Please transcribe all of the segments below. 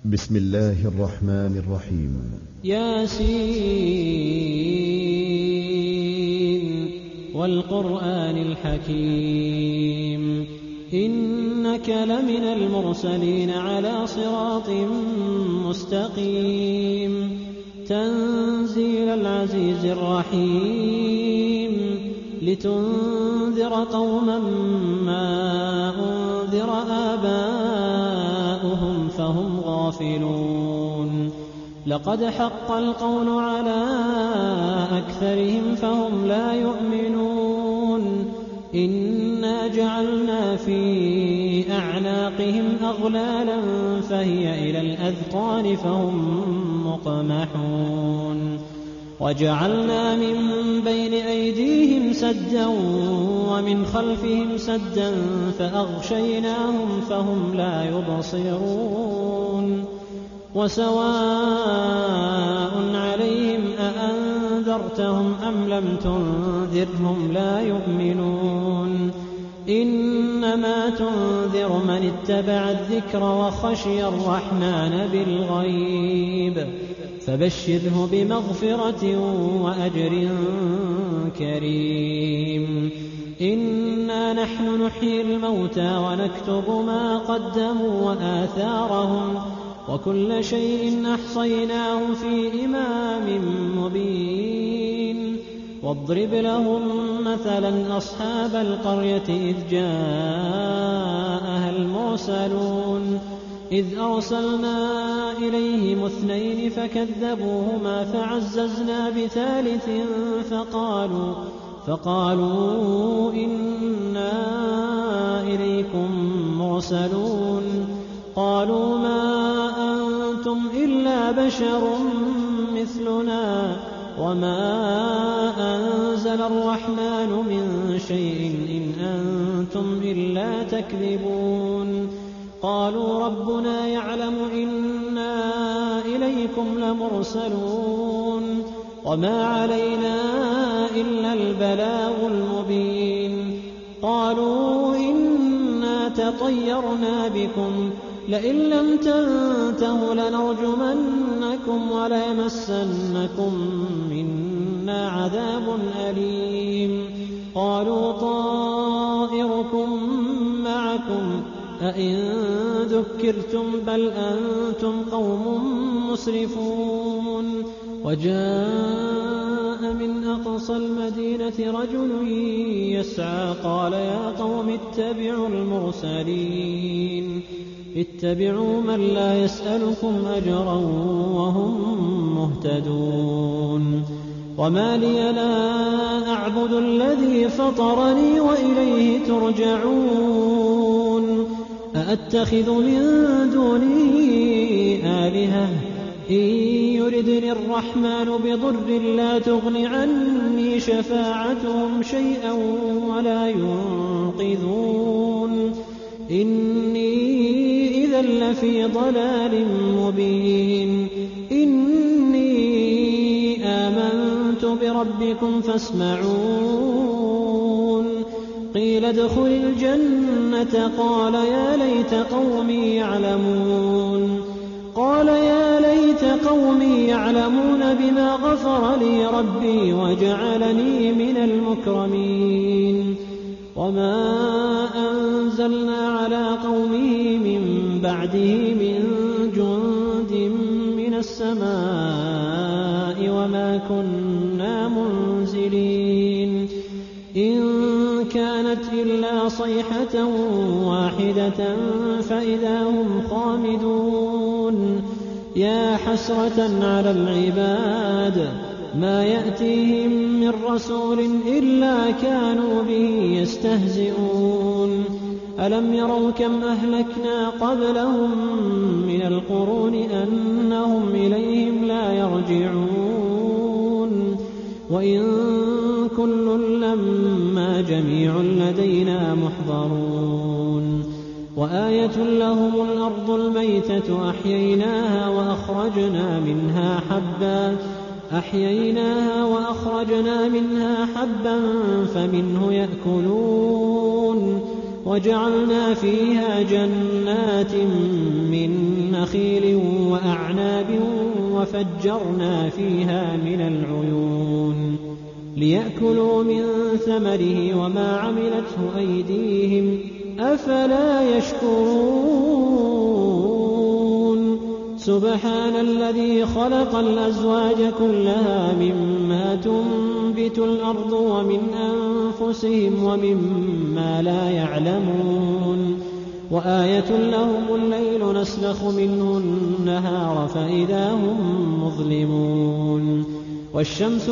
بسم الله الرحمن الرحيم. ياسين والقرآن الحكيم إنك لمن المرسلين على صراط مستقيم تنزيل العزيز الرحيم لتنذر قوما ما أنذر آباؤهم فهم غافلون لقد حق القول على أكثرهم فهم لا يؤمنون إنا جعلنا في أعناقهم أغلالا فهي إلى الأذقان فهم مقمحون وجعلنا من بين أيديهم سدا ومن خلفهم سدا فأغشيناهم فهم لا يبصرون وسواء عليهم أأنذرتهم أم لم تنذرهم لا يؤمنون إنما تنذر من اتبع الذكر وخشي الرحمن بالغيب فبشره بمغفرة وأجر كريم إنا نحن نحيي الموتى ونكتب ما قدموا وآثارهم وكل شيء أحصيناه في إمام مبين واضرب لهم مثلا أصحاب القرية إذ جاءها المرسلون إذ أرسلنا إليهم 2 فكذبوهما فعززنا بثالث فقالوا إنا إليكم مرسلون قالوا ما أنتم إلا بشر مثلنا وما أنزل الرحمن من شيء إن أنتم إلا تكذبون قالوا ربنا يعلم إنا إليكم لمرسلون وما علينا إلا البلاغ المبين قالوا إنا تطيرنا بكم لئن لم تنتهوا لنرجمنكم وليمسنكم منا عذاب أليم قالوا طائركم معكم أئن ذكرتم بل أنتم قوم مسرفون وجاء من أقصى المدينة رجل يسعى قال يا قوم اتبعوا المرسلين اتبعوا من لا يسألكم أجرا وهم مهتدون وما لي لا أعبد الذي فطرني وإليه ترجعون أأتخذ من دونه آلهة إن يردني الرحمن بضر لا تغن عني شفاعتهم شيئا ولا ينقذون إني إذا لفي ضلال مبين إني آمنت بربكم فاسمعون قيل ادخل الجنة قال يا ليت قومي يعلمون بما غفر لي ربي وجعلني من المكرمين وما أنزلنا على قومه من بعده من جند من السماء وما كنا منزلين إن كانت إلا صيحة واحدة فإذا هم خامدون يا حسرة على العباد ما يأتيهم من رسول إلا كانوا به يستهزئون ألم يروا كم أهلكنا قبلهم من القرون أنهم إليهم لا يرجعون وإن كل لما جميع لدينا محضرون وآية لهم الأرض الميتة أحييناها وأخرجنا منها حبا فمنه يأكلون وجعلنا فيها جنات من نخيل وأعناب وفجرنا فيها من العيون ليأكلوا من ثمره وما عملته أيديهم أفلا يشكرون سبحان الذي خلق الأزواج كلها مما تنبت الأرض ومن أنفسهم ومما لا يعلمون وآية لهم الليل نسلخ منه النهار فإذا هم مظلمون والشمس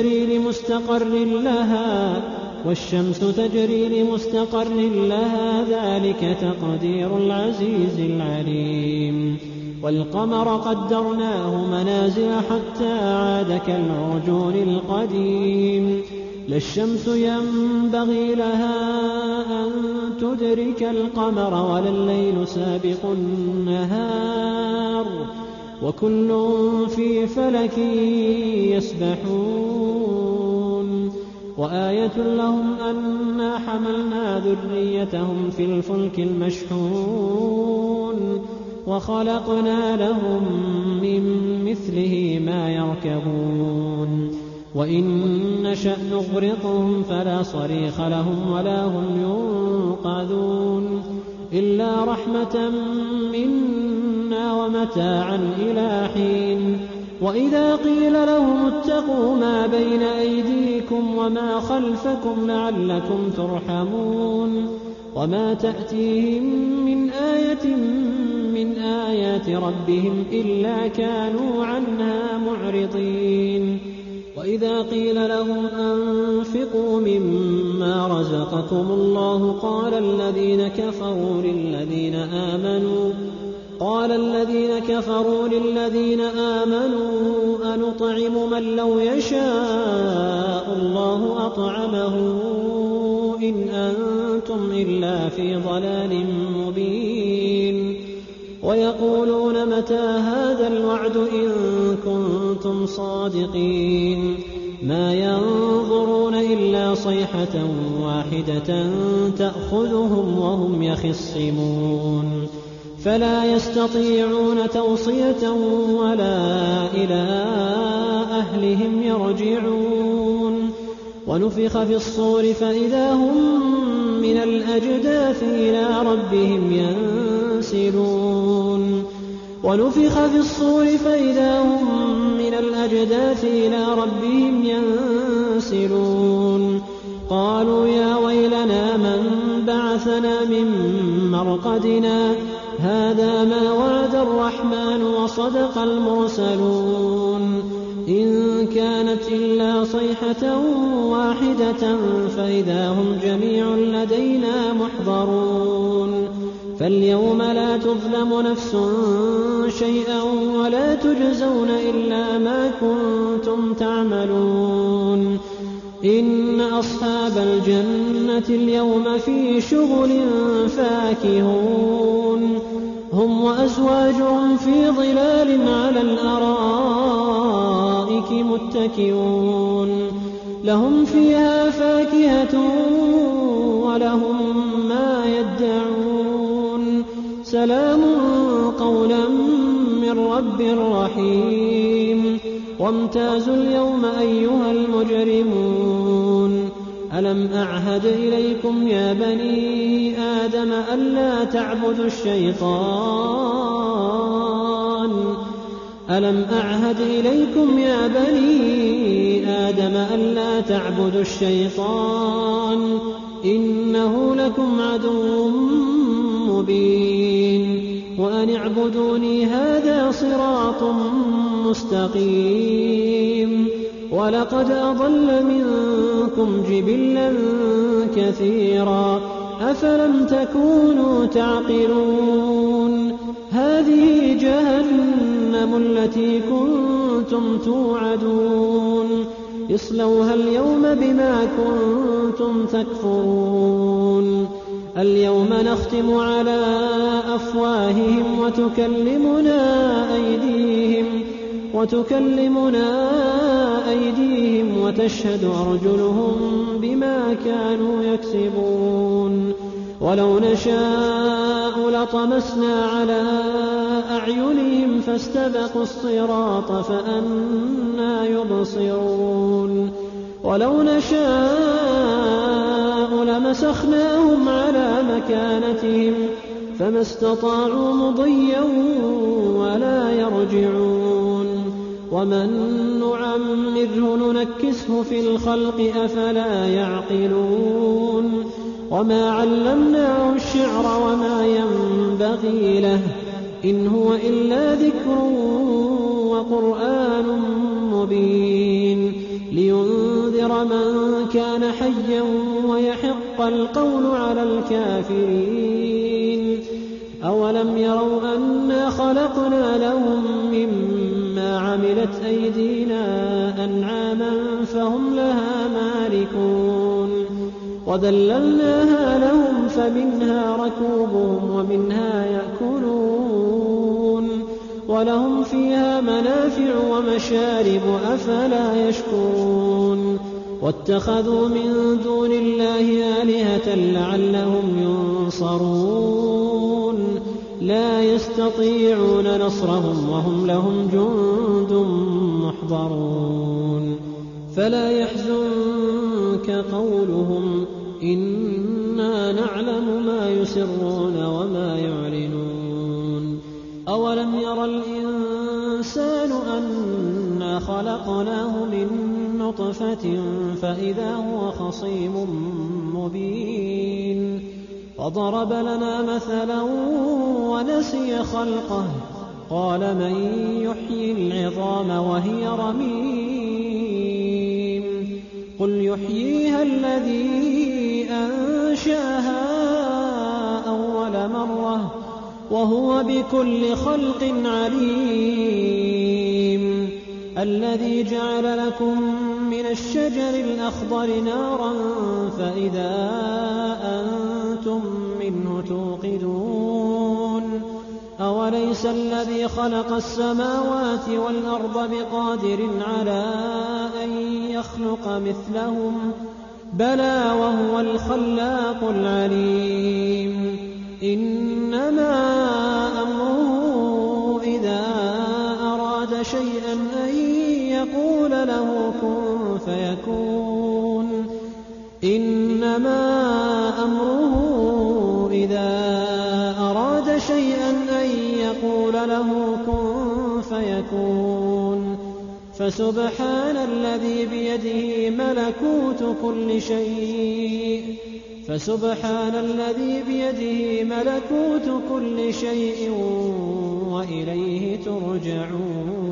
تجري لمستقر لها ذلك تقدير العزيز العليم والقمر قدرناه منازل حتى عاد كالعرجون القديم لا الشمس ينبغي لها أن تدرك القمر ولا الليل سابق النهار وكل في فلك يسبحون وآية لهم أنا حملنا ذريتهم في الفلك المشحون وخلقنا لهم من مثله ما يركبون وإن نشأ نغرقهم فلا صريخ لهم ولا هم ينقذون إلا رحمة منا ومتاعا إلى حين وإذا قيل لهم اتقوا ما بين أيديكم وما خلفكم لعلكم ترحمون وما تأتيهم من آية من آيات ربهم إلا كانوا عنها معرضين وإذا قيل لهم أنفقوا مما رزقكم الله قال الذين كفروا للذين آمنوا أنطعم من لو يشاء الله أطعمه إن أنتم إلا في ضلال مبين ويقولون متى هذا الوعد إن كنتم صادقين ما ينظرون إلا صيحة واحدة تأخذهم وهم يخصمون فلا يستطيعون توصية ولا إلى أهلهم يرجعون ونفخ في الصور فإذا هم من الأجداث إلى ربهم ينسلون قالوا يا ويلنا من بعثنا من مرقدنا هذا ما وعد الرحمن وصدق المرسلون إن كانت إلا صيحة واحدة فإذا هم جميع لدينا محضرون فاليوم لا تظلم نفس شيئا ولا تجزون إلا ما كنتم تعملون إن أصحاب الجنة اليوم في شغل فاكهون هم وأزواجهم في ظلال على الأرائك متكئون لهم فيها فاكهة ولهم ما يدعون سلام قولا من رب رحيم وامتازوا اليوم أيها المجرمون ألم أعهد إليكم يا بني آدم ألا تعبدوا الشيطان إنه لكم عدو مبين وأن اعبدوني هذا صراط مستقيم ولقد أضل منكم جبلا كثيرا أفلم تكونوا تعقلون هذه جهنم التي كنتم توعدون اصلوها اليوم بما كنتم تكفرون اليوم نختم على أفواههم وتكلمنا أيديهم وتشهد أرجلهم بما كانوا يكسبون ولو نشاء لطمسنا على أعينهم فاستبقوا الصراط فأنى يبصرون ولو نشاء لمسخناهم على مكانتهم فما استطاعوا مضيا ولا يرجعون ومن نعمره ننكسه في الخلق أفلا يعقلون وما علمناه الشعر وما ينبغي له إن هو إلا ذكر وقرآن مبين لينذر من كان حيا ويحق القول على الكافرين أولم يروا أنا خلقنا لهم مما عملت أيدينا أنعاما فهم لها مالكون وذللناها لهم فمنها ركوبهم ومنها يأكلون ولهم فيها منافع ومشارب أفلا يشكرون واتخذوا من دون الله آلهة لعلهم ينصرون لا يستطيعون نصرهم وهم لهم جند محضرون فلا يحزنك قولهم إنا نعلم ما يسرون وما يعلنون أولم ير الإنسان أنا خلقناه من نطفة فإذا هو خصيم مبين وضرب لنا مثلا ونسي خلقه قال من يحيي العظام وهي رميم قل يحييها الذي أنشأها أول مرة وهو بكل خلق عليم الذي جعل لكم من الشجر الأخضر نارا فإذا أنتم منه توقدون أوليس الذي خلق السماوات والأرض بقادر على أن يخلق مثلهم بلى وهو الخلاق العليم إنما أمره إذا أراد شيئا أن يقول له كن فيكون إنما أمره إذا أراد شيئا أن يقول له كن فيكون فسبحان الذي بيده ملكوت كل شيء وإليه ترجعون